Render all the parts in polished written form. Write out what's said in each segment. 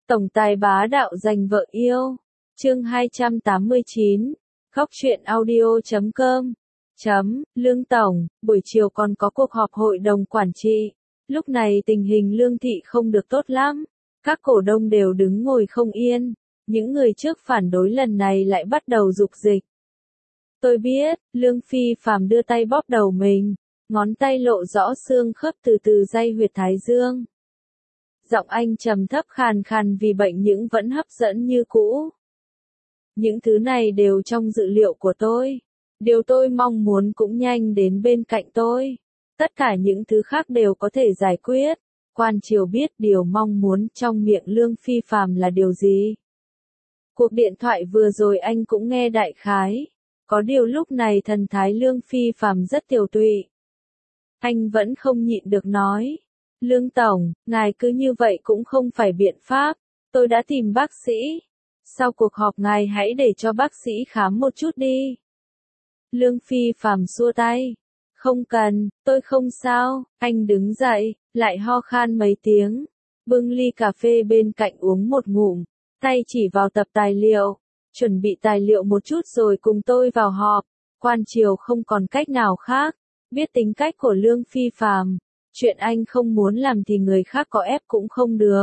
Tổng tài bá đạo giành vợ yêu. Chương 289. Khóc chuyện audio.com. Lương Tổng, buổi chiều còn có cuộc họp hội đồng quản trị. Lúc này tình hình Lương Thị không được tốt lắm. Các cổ đông đều đứng ngồi không yên. Những người trước phản đối lần này lại bắt đầu dục dịch. Tôi biết, Lương Phi Phàm đưa tay bóp đầu mình. Ngón tay lộ rõ xương khớp từ từ day huyệt thái dương. Giọng anh trầm thấp khàn khàn vì bệnh nhưng vẫn hấp dẫn như cũ. Những thứ này đều trong dự liệu của tôi. Điều tôi mong muốn cũng nhanh đến bên cạnh tôi. Tất cả những thứ khác đều có thể giải quyết. Quan triều biết điều mong muốn trong miệng Lương Phi Phàm là điều gì. Cuộc điện thoại vừa rồi anh cũng nghe đại khái. Có điều lúc này thần thái Lương Phi Phàm rất tiều tụy. Anh vẫn không nhịn được nói. Lương Tổng, ngài cứ như vậy cũng không phải biện pháp. Tôi đã tìm bác sĩ. Sau cuộc họp ngài hãy để cho bác sĩ khám một chút đi. Lương Phi Phàm xua tay. Không cần, tôi không sao. Anh đứng dậy, lại ho khan mấy tiếng. Bưng ly cà phê bên cạnh uống một ngụm. Tay chỉ vào tập tài liệu. Chuẩn bị tài liệu một chút rồi cùng tôi vào họp. Quan triều không còn cách nào khác. Biết tính cách của Lương Phi Phàm. Chuyện anh không muốn làm thì người khác có ép cũng không được.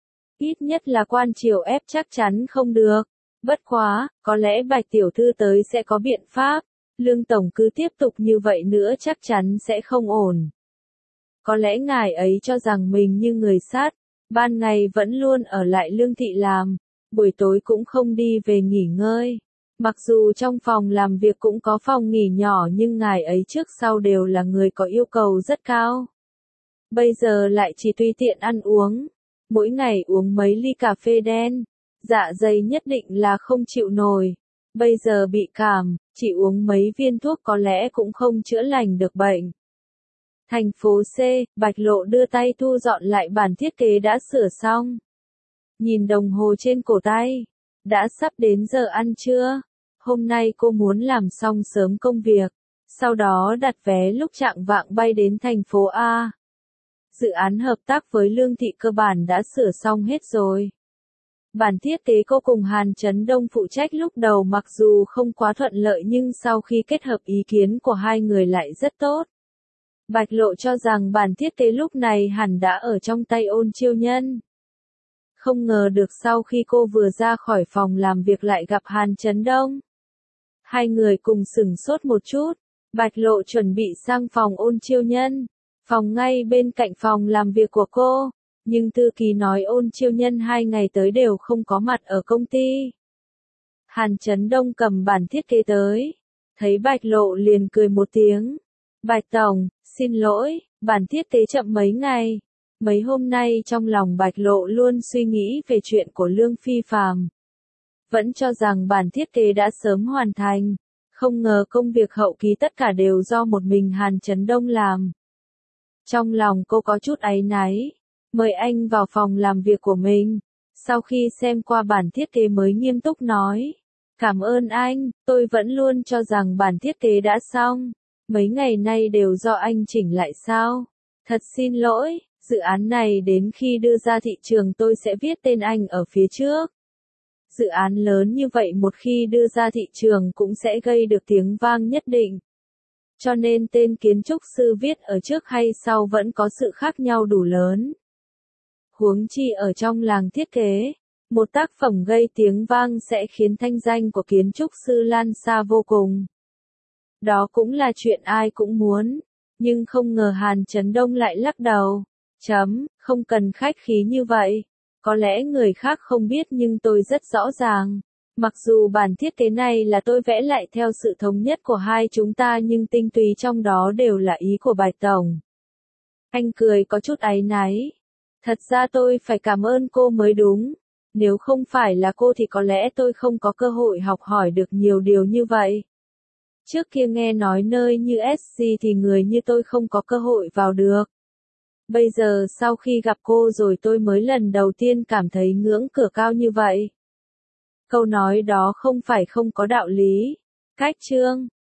Ít nhất là quan triều ép chắc chắn không được. Bất quá, có lẽ Bạch tiểu thư tới sẽ có biện pháp. Lương Tổng cứ tiếp tục như vậy nữa chắc chắn sẽ không ổn. Có lẽ ngài ấy cho rằng mình như người sát. Ban ngày vẫn luôn ở lại Lương Thị làm. Buổi tối cũng không đi về nghỉ ngơi. Mặc dù trong phòng làm việc cũng có phòng nghỉ nhỏ nhưng ngài ấy trước sau đều là người có yêu cầu rất cao. Bây giờ lại chỉ tùy tiện ăn uống. Mỗi ngày uống mấy ly cà phê đen. Dạ dày nhất định là không chịu nổi. Bây giờ bị cảm, chỉ uống mấy viên thuốc có lẽ cũng không chữa lành được bệnh. Thành phố C, Bạch Lộ đưa tay thu dọn lại bản thiết kế đã sửa xong. Nhìn đồng hồ trên cổ tay. Đã sắp đến giờ ăn trưa. Hôm nay cô muốn làm xong sớm công việc. Sau đó đặt vé lúc chạng vạng bay đến thành phố A. Dự án hợp tác với Lương Thị cơ bản đã sửa xong hết rồi. Bản thiết kế cô cùng Hàn Chấn Đông phụ trách lúc đầu mặc dù không quá thuận lợi nhưng sau khi kết hợp ý kiến của hai người lại rất tốt. Bạch Lộ cho rằng bản thiết kế lúc này hẳn đã ở trong tay Ôn Chiêu Nhân. Không ngờ được sau khi cô vừa ra khỏi phòng làm việc lại gặp Hàn Chấn Đông. Hai người cùng sửng sốt một chút. Bạch Lộ chuẩn bị sang phòng Ôn Chiêu Nhân. Phòng ngay bên cạnh phòng làm việc của cô. Nhưng thư ký nói Ôn Chiêu Nhân 2 ngày tới đều không có mặt ở công ty. Hàn Chấn Đông cầm bản thiết kế tới. Thấy Bạch Lộ liền cười một tiếng. Bạch Tổng, xin lỗi, bản thiết kế chậm mấy ngày. Mấy hôm nay trong lòng Bạch Lộ luôn suy nghĩ về chuyện của Lương Phi Phàm. Vẫn cho rằng bản thiết kế đã sớm hoàn thành. Không ngờ công việc hậu kỳ tất cả đều do một mình Hàn Chấn Đông làm. Trong lòng cô có chút áy náy. Mời anh vào phòng làm việc của mình. Sau khi xem qua bản thiết kế mới nghiêm túc nói. Cảm ơn anh, tôi vẫn luôn cho rằng bản thiết kế đã xong. Mấy ngày nay đều do anh chỉnh lại sao? Thật xin lỗi, dự án này đến khi đưa ra thị trường tôi sẽ viết tên anh ở phía trước. Dự án lớn như vậy một khi đưa ra thị trường cũng sẽ gây được tiếng vang nhất định. Cho nên tên kiến trúc sư viết ở trước hay sau vẫn có sự khác nhau đủ lớn. Huống chi ở trong làng thiết kế, một tác phẩm gây tiếng vang sẽ khiến thanh danh của kiến trúc sư lan xa vô cùng. Đó cũng là chuyện ai cũng muốn, nhưng không ngờ Hàn Chấn Đông lại lắc đầu. Không cần khách khí như vậy. Có lẽ người khác không biết nhưng tôi rất rõ ràng. Mặc dù bản thiết kế này là tôi vẽ lại theo sự thống nhất của hai chúng ta nhưng tinh túy trong đó đều là ý của Bạch Tổng. Anh cười có chút áy náy. Thật ra tôi phải cảm ơn cô mới đúng. Nếu không phải là cô thì có lẽ tôi không có cơ hội học hỏi được nhiều điều như vậy. Trước kia nghe nói nơi như SC thì người như tôi không có cơ hội vào được. Bây giờ sau khi gặp cô rồi tôi mới lần đầu tiên cảm thấy ngưỡng cửa cao như vậy. Câu nói đó không phải không có đạo lý. Cách chương